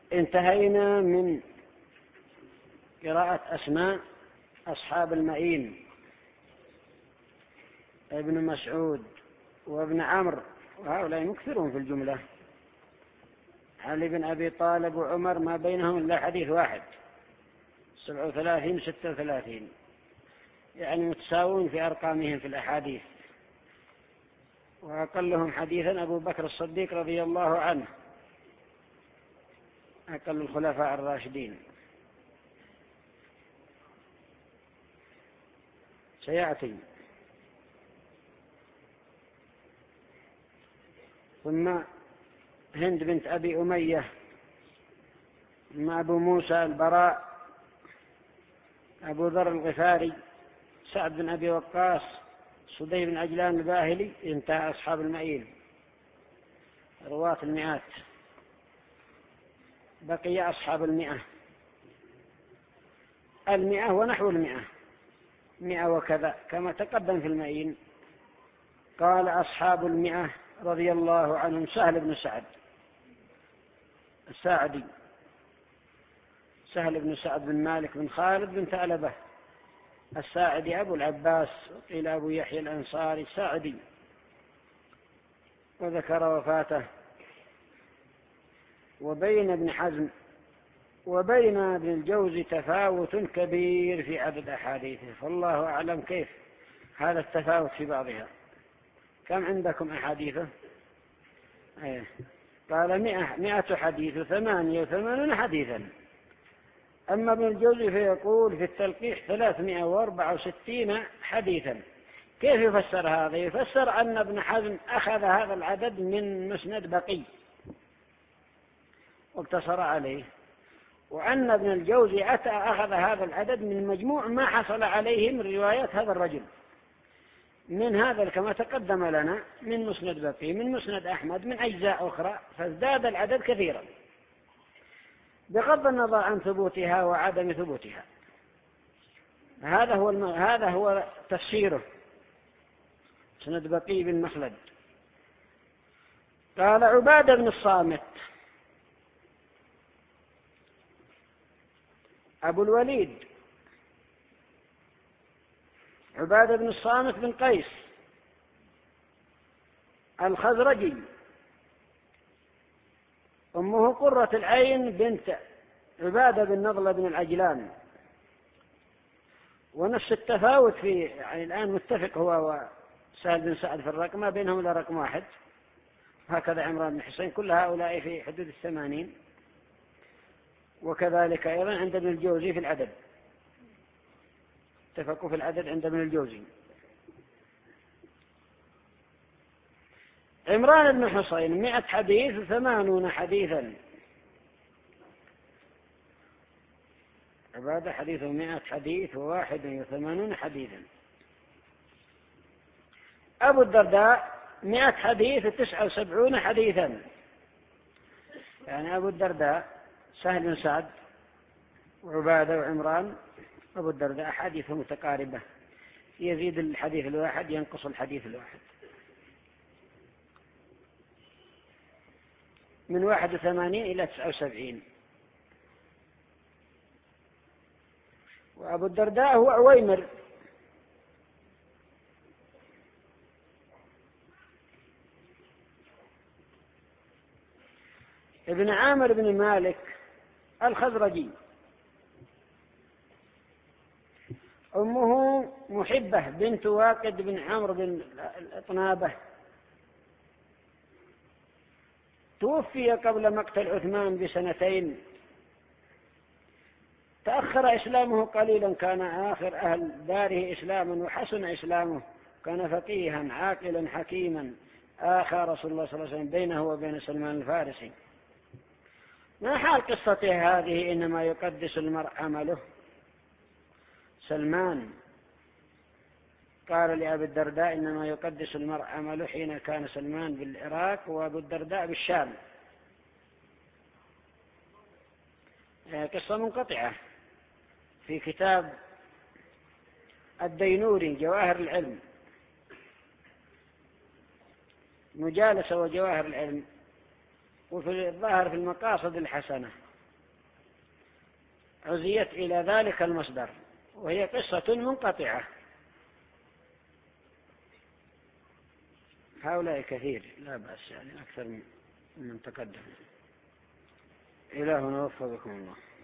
انتهينا من قراءة أسماء أصحاب المئين: ابن مسعود وابن عمرو، وهؤلاء مكثرون في الجملة. علي بن أبي طالب وعمر ما بينهم إلا حديث واحد، 37 36، يعني متساوون في أرقامهم في الأحاديث. وأقلهم حديثا أبو بكر الصديق رضي الله عنه، أقل الخلفاء الراشدين. سيأتي. ثم هند بنت أبي أمية، ثم أبو موسى البراء، أبو ذر الغفاري، سعد بن أبي وقاص، صدي بن عجلان الباهلي. انتهى أصحاب المئين، رواة المئات. بقي أصحاب المئة، 100 ونحو 100، 100 وكذا كما تقدم في المئين. قال أصحاب 100 رضي الله عنهم: سهل بن سعد الساعدي، سهل بن سعد بن مالك بن خالد بن ثعلبة الساعدي أبو العباس، وقيل أبو يحيى الأنصاري الساعدي، وذكر وفاته. وبين ابن حزم وبين ابن الجوزي تفاوت كبير في عدد أحاديثه، فالله أعلم كيف هذا التفاوت في بعضها. كم عندكم أحاديثه؟ قال 100 حديث، 88 حديثا. أما ابن الجوزي فيقول في التلقيح 364 حديثا. كيف يفسر هذا؟ يفسر أن ابن حزم أخذ هذا العدد من مسند بقي واقتصر عليه، وأن ابن الجوزي أخذ هذا العدد من مجموع ما حصل عليه من روايات هذا الرجل، من هذا كما تقدم لنا، من مسند بقي، من مسند أحمد، من أجزاء أخرى، فازداد العدد كثيرا بغض النظر عن ثبوتها وعدم ثبوتها. هذا هو تفسيره، مسند بقي بن مخلد. قال عبادة بن الصامت أبو الوليد، عبادة بن الصامت بن قيس الخزرجي، أمه قرة العين بنت عبادة بن نضلة بن العجلان. ونفس التفاوت في، يعني الآن متفق هو وسهل بن سعد في الرقم، ما بينهم إلا رقم واحد. هكذا عمران بن حسين، كل هؤلاء في حدود 80. وكذلك أيضا عند ابن الجوزي في العدد، اتفقوا في العدد عند ابن الجوزي. عمران بن حسين 100 حديث و80 حديثا. عبادة حديثه 100 حديث و81 حديثا. أبو الدرداء 100 حديث و79 حديثا. يعني أبو الدرداء سهل بن سعد وعبادة وعمران، أبو الدرداء حديثه متقاربة، يزيد الحديث الواحد ينقص الحديث الواحد، من 81 إلى 79. وأبو الدرداء هو عويمر، ابن عامر بن مالك الخزرجي، أمه محبة بنت واقد بن عمرو بن الأطنابة، توفي قبل مقتل عثمان ب2 تأخر إسلامه قليلا، كان آخر أهل داره إسلاما وحسن إسلامه، كان فقيها عاقلا حكيما، آخى رسول الله صلى الله عليه وسلم بينه وبين سلمان الفارسي. ما حال قصته هذه؟ إنما يقدس المرء عمله. سلمان قال لأبي الدرداء إنما يقدس المرء عمله حين كان سلمان بالعراق وأبو الدرداء بالشام. قصة منقطعة في كتاب الدينوري جواهر العلم، مجالسة وجواهر العلم، وفي الظاهر في المقاصد الحسنة عزيت إلى ذلك المصدر، وهي قصة منقطعة. هؤلاء كثير لا بأس، يعني أكثر من تقدم. إلهنا وفقكم الله.